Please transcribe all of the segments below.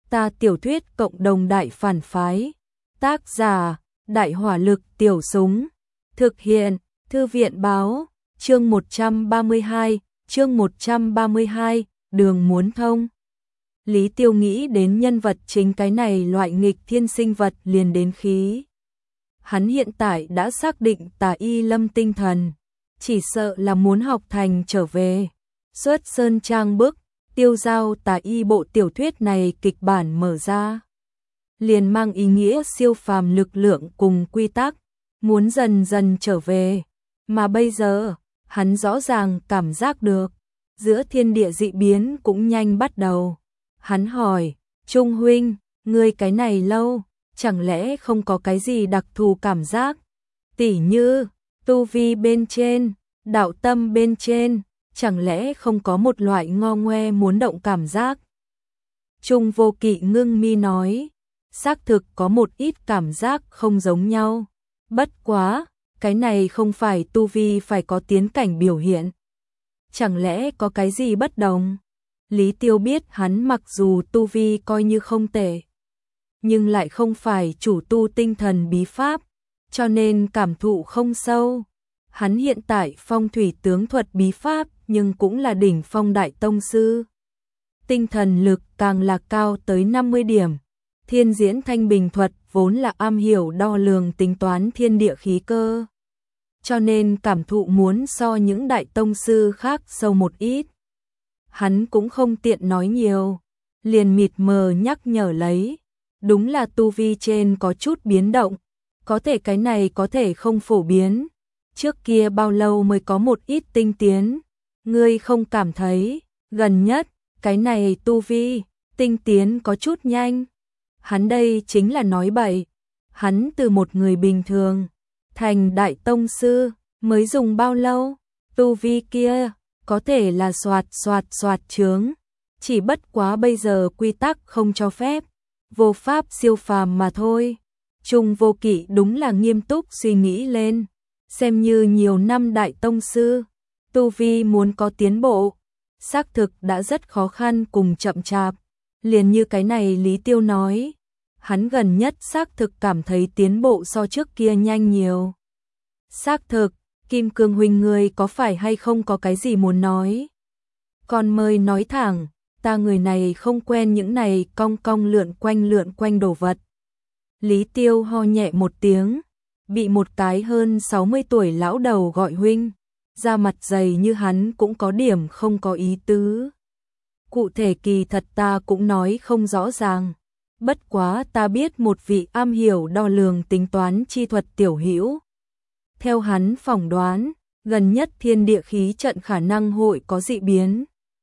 Ta tiểu thuyết cộng đồng đại phản phái. Tác giả, Đại hỏa lực tiểu súng. Thực hiện, Thư viện báo, chương 132, đường muốn thông. Lý Tiêu nghĩ đến nhân vật chính cái này loại nghịch thiên sinh vật liền đến khí. Hắn hiện tại đã xác định Tà Y Lâm tinh thần, chỉ sợ là muốn học thành trở về. Xuất sơn trang bức, tiêu giao Tà Y bộ tiểu thuyết này kịch bản mở ra, liền mang ý nghĩa siêu phàm lực lượng cùng quy tắc, muốn dần dần trở về. Mà bây giờ, hắn rõ ràng cảm giác được, giữa thiên địa dị biến cũng nhanh bắt đầu. Hắn hỏi, Trung huynh, ngươi cái này lâu, chẳng lẽ không có cái gì đặc thù cảm giác? Tỉ như, tu vi bên trên, đạo tâm bên trên, chẳng lẽ không có một loại ngo ngoe muốn động cảm giác? Trung Vô Kỵ ngưng mi nói, xác thực có một ít cảm giác không giống nhau. Bất quá, cái này không phải tu vi phải có tiến cảnh biểu hiện. Chẳng lẽ có cái gì bất đồng? Lý Tiêu biết hắn mặc dù tu vi coi như không tệ, nhưng lại không phải chủ tu tinh thần bí pháp, cho nên cảm thụ không sâu. Hắn hiện tại phong thủy tướng thuật bí pháp nhưng cũng là đỉnh phong đại tông sư. Tinh thần lực càng là cao tới 50 điểm. Thiên diễn thanh bình thuật vốn là am hiểu đo lường tính toán thiên địa khí cơ, cho nên cảm thụ muốn so những đại tông sư khác sâu một ít. Hắn cũng không tiện nói nhiều, liền mịt mờ nhắc nhở lấy, đúng là tu vi trên có chút biến động, có thể cái này có thể không phổ biến, trước kia bao lâu mới có một ít tinh tiến, ngươi không cảm thấy, gần nhất, cái này tu vi, tinh tiến có chút nhanh. Hắn đây chính là nói bậy, hắn từ một người bình thường, thành đại tông sư, mới dùng bao lâu, tu vi kia, có thể là soạt chướng, chỉ bất quá bây giờ quy tắc không cho phép, vô pháp siêu phàm mà thôi. Trung Vô Kỵ đúng là nghiêm túc suy nghĩ lên, xem như nhiều năm đại tông sư, tu vi muốn có tiến bộ, xác thực đã rất khó khăn cùng chậm chạp, liền như cái này Lý Tiêu nói. Hắn gần nhất xác thực cảm thấy tiến bộ so trước kia nhanh nhiều. Xác thực, Kim Cương huynh ngươi có phải hay không có cái gì muốn nói? Còn mời nói thẳng, ta người này không quen những này cong cong lượn quanh đồ vật. Lý Tiêu ho nhẹ một tiếng, bị một cái hơn 60 tuổi lão đầu gọi huynh, da mặt dày như hắn cũng có điểm không có ý tứ. Cụ thể kỳ thật ta cũng nói không rõ ràng. Bất quá ta biết một vị am hiểu đo lường tính toán chi thuật tiểu hữu. Theo hắn phỏng đoán, gần nhất thiên địa khí trận khả năng hội có dị biến.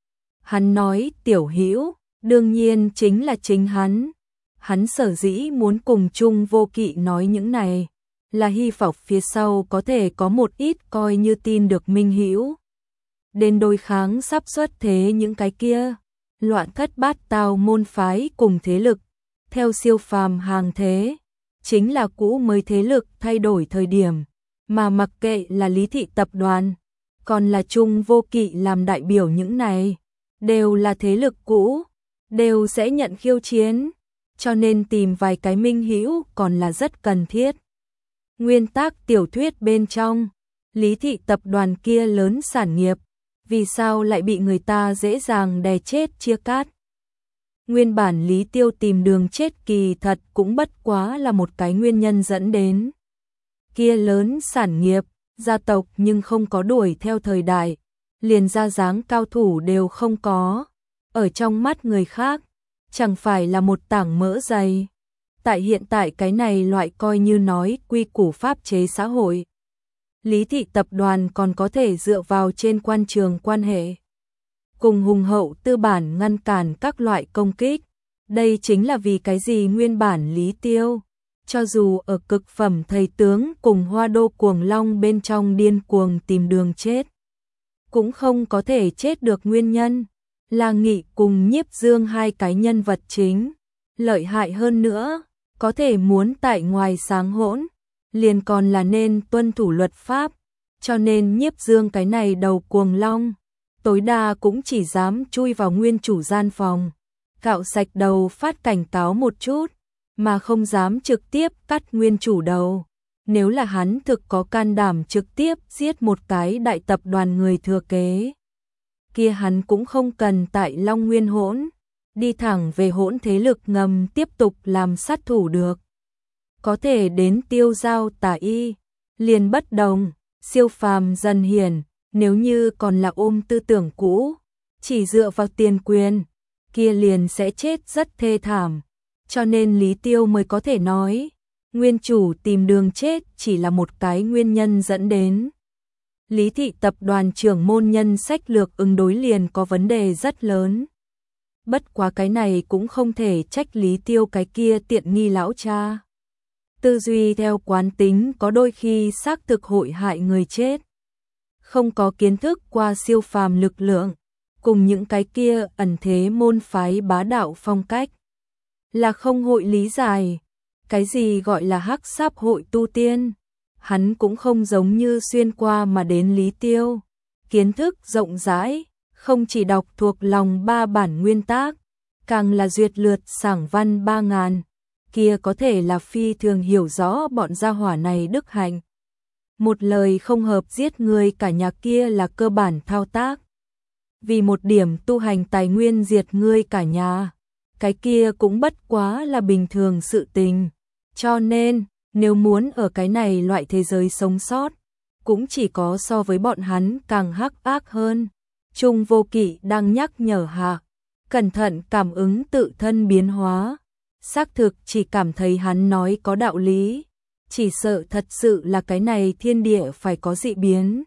Hắn nói tiểu hữu, đương nhiên chính là chính hắn. Hắn sở dĩ muốn cùng Trung Vô Kỵ nói những này, là hy vọng phía sau có thể có một ít coi như tin được minh hữu. Đến đối kháng sắp xuất thế những cái kia, loạn thất bát tao môn phái cùng thế lực. Theo siêu phàm hàng thế, chính là cũ mới thế lực thay đổi thời điểm, mà mặc kệ là Lý Thị tập đoàn, còn là Trung Vô Kỵ làm đại biểu những này, đều là thế lực cũ, đều sẽ nhận khiêu chiến, cho nên tìm vài cái minh hữu còn là rất cần thiết. Nguyên tác tiểu thuyết bên trong, Lý Thị tập đoàn kia lớn sản nghiệp, vì sao lại bị người ta dễ dàng đè chết chia cắt? Nguyên bản Lý Tiêu tìm đường chết kỳ thật cũng bất quá là một cái nguyên nhân dẫn đến. Kia lớn sản nghiệp, gia tộc nhưng không có đuổi theo thời đại, liền ra dáng cao thủ đều không có. Ở trong mắt người khác, chẳng phải là một tảng mỡ dày. Tại hiện tại cái này loại coi như nói quy củ pháp chế xã hội. Lý Thị tập đoàn còn có thể dựa vào trên quan trường quan hệ, cùng hùng hậu tư bản ngăn cản các loại công kích. Đây chính là vì cái gì nguyên bản Lý Tiêu, cho dù ở cực phẩm thầy tướng cùng Hoa Đô Cuồng Long bên trong điên cuồng tìm đường chết, cũng không có thể chết được nguyên nhân, là Nghị cùng Nhiếp Dương hai cái nhân vật chính. Lợi hại hơn nữa, có thể muốn tại ngoài sáng hỗn, liền còn là nên tuân thủ luật pháp, cho nên Nhiếp Dương cái này đầu Cuồng Long tối đa cũng chỉ dám chui vào nguyên chủ gian phòng, cạo sạch đầu phát cảnh cáo một chút, mà không dám trực tiếp cắt nguyên chủ đầu. Nếu là hắn thực có can đảm trực tiếp giết một cái đại tập đoàn người thừa kế, kia hắn cũng không cần tại Long Nguyên Hỗn, đi thẳng về Hỗn thế lực ngầm tiếp tục làm sát thủ được. Có thể đến tiêu giao tả y, liền bất đồng, siêu phàm dần hiển, nếu như còn là ôm tư tưởng cũ, chỉ dựa vào tiền quyền, kia liền sẽ chết rất thê thảm. Cho nên Lý Tiêu mới có thể nói, nguyên chủ tìm đường chết chỉ là một cái nguyên nhân dẫn đến Lý thị tập đoàn trưởng môn nhân sách lược ứng đối liền có vấn đề rất lớn. Bất quá cái này cũng không thể trách Lý Tiêu cái kia tiện nghi lão cha. Tư duy theo quán tính có đôi khi xác thực hội hại người chết. Không có kiến thức qua siêu phàm lực lượng, cùng những cái kia ẩn thế môn phái bá đạo phong cách, là không hội lý giải. Cái gì gọi là hắc sáp hội tu tiên, hắn cũng không giống như xuyên qua mà đến Lý Tiêu. Kiến thức rộng rãi, không chỉ đọc thuộc lòng 3 bản nguyên tác, càng là duyệt lượt sảng văn 3000, kia có thể là phi thường hiểu rõ bọn gia hỏa này đức hạnh. Một lời không hợp giết người cả nhà kia là cơ bản thao tác. Vì một điểm tu hành tài nguyên diệt ngươi cả nhà, cái kia cũng bất quá là bình thường sự tình. Cho nên, nếu muốn ở cái này loại thế giới sống sót, cũng chỉ có so với bọn hắn càng hắc ác hơn. Trung Vô Kỵ đang nhắc nhở hạ, cẩn thận cảm ứng tự thân biến hóa. Xác thực chỉ cảm thấy hắn nói có đạo lý, chỉ sợ thật sự là cái này thiên địa phải có dị biến.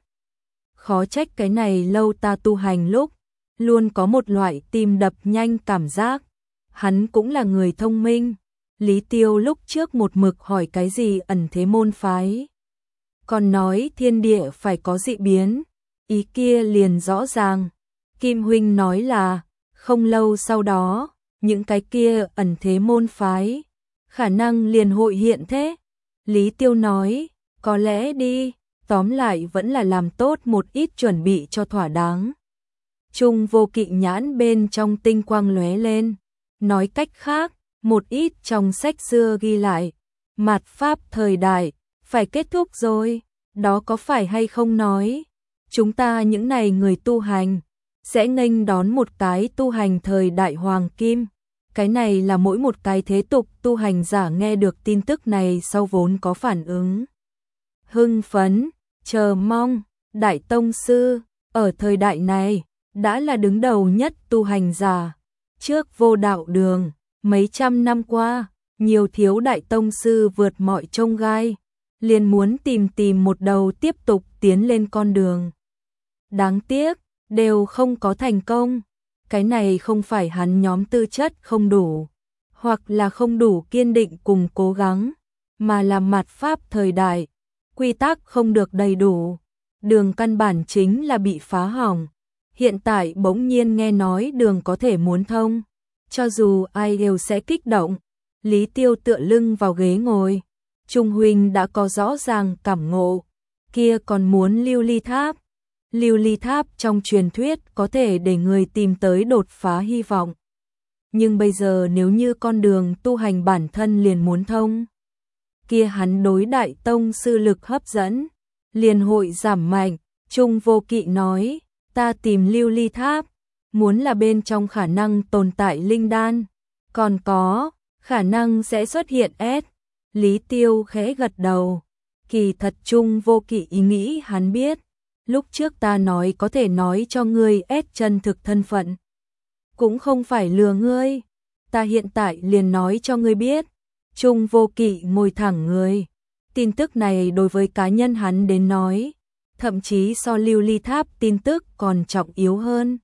Khó trách cái này lâu ta tu hành lúc, luôn có một loại tim đập nhanh cảm giác. Hắn cũng là người thông minh. Lý Tiêu lúc trước một mực hỏi cái gì ẩn thế môn phái, còn nói thiên địa phải có dị biến, ý kia liền rõ ràng. Kim huynh nói là, không lâu sau đó, những cái kia ẩn thế môn phái, khả năng liền hội hiện thế. Lý Tiêu nói, có lẽ đi, tóm lại vẫn là làm tốt một ít chuẩn bị cho thỏa đáng. Trung Vô Kỵ nhãn bên trong tinh quang lóe lên, nói cách khác, một ít trong sách xưa ghi lại, mạt pháp thời đại, phải kết thúc rồi, đó có phải hay không nói, chúng ta những này người tu hành, sẽ nghênh đón một cái tu hành thời đại hoàng kim. Cái này là mỗi một cái thế tục tu hành giả nghe được tin tức này sau vốn có phản ứng hưng phấn, chờ mong. Đại tông sư, ở thời đại này, đã là đứng đầu nhất tu hành giả. Trước vô đạo đường, mấy trăm năm qua, nhiều thiếu đại tông sư vượt mọi chông gai, liền muốn tìm một đầu tiếp tục tiến lên con đường. Đáng tiếc, đều không có thành công. Cái này không phải hắn nhóm tư chất không đủ, hoặc là không đủ kiên định cùng cố gắng, mà là mạt pháp thời đại, quy tắc không được đầy đủ, đường căn bản chính là bị phá hỏng. Hiện tại bỗng nhiên nghe nói đường có thể muốn thông, cho dù ai đều sẽ kích động. Lý Tiêu tựa lưng vào ghế ngồi, Trung huynh đã có rõ ràng cảm ngộ, kia còn muốn lưu ly tháp. Lưu ly tháp trong truyền thuyết có thể để người tìm tới đột phá hy vọng. Nhưng bây giờ nếu như con đường tu hành bản thân liền muốn thông, kia hắn đối đại tông sư lực hấp dẫn, liền hội giảm mạnh. Trung Vô Kỵ nói, ta tìm lưu ly tháp, muốn là bên trong khả năng tồn tại linh đan, còn có khả năng sẽ xuất hiện S. Lý Tiêu khẽ gật đầu, kỳ thật Trung Vô Kỵ ý nghĩ hắn biết. Lúc trước ta nói có thể nói cho ngươi S chân thực thân phận, cũng không phải lừa ngươi, ta hiện tại liền nói cho ngươi biết. Trung Vô Kỵ ngồi thẳng người, tin tức này đối với cá nhân hắn đến nói, thậm chí so lưu ly tháp tin tức còn trọng yếu hơn.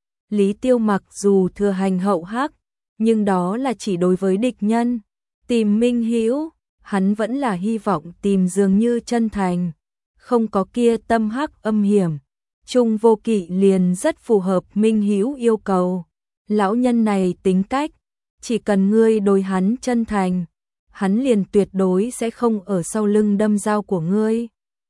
Lý Tiêu mặc dù thừa hành hậu hắc, nhưng đó là chỉ đối với địch nhân. Tìm minh hữu, hắn vẫn là hy vọng tìm dường như chân thành, không có kia tâm hắc âm hiểm. Trung Vô Kỵ liền rất phù hợp minh hữu yêu cầu. Lão nhân này tính cách, chỉ cần ngươi đối hắn chân thành, hắn liền tuyệt đối sẽ không ở sau lưng đâm dao của ngươi.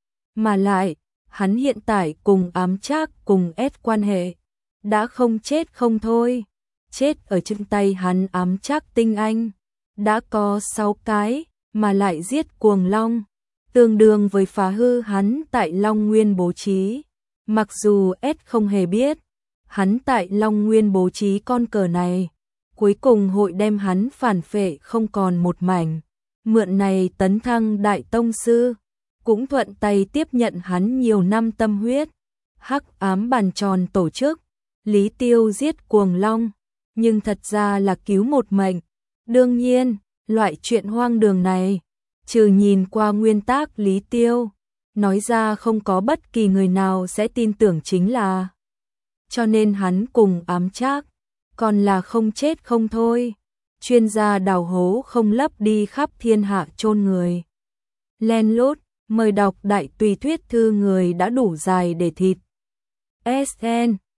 Mà lại, hắn hiện tại cùng Ám Trác cùng S quan hệ, đã không chết không thôi. chết ở trên tay hắn ám trác tinh anh. Đã có 6 cái, mà lại giết Cuồng Long, tương đương với phá hư hắn tại Long Nguyên bố trí. Mặc dù S không hề biết, hắn tại Long Nguyên bố trí con cờ này, cuối cùng hội đem hắn phản phệ không còn một mảnh. Mượn này tấn thăng đại tông sư, cũng thuận tay tiếp nhận hắn nhiều năm tâm huyết. Hắc ám bàn tròn tổ chức, Lý Tiêu giết Cuồng Long, nhưng thật ra là cứu một mệnh. Đương nhiên, loại chuyện hoang đường này, trừ nhìn qua nguyên tác Lý Tiêu, nói ra không có bất kỳ người nào sẽ tin tưởng chính là. Cho nên hắn cùng ám trác, còn là không chết không thôi. Chuyên gia đào hố không lấp đi khắp thiên hạ chôn người. Len lút, mời đọc đại tùy thuyết thư người đã đủ dài để thịt. SN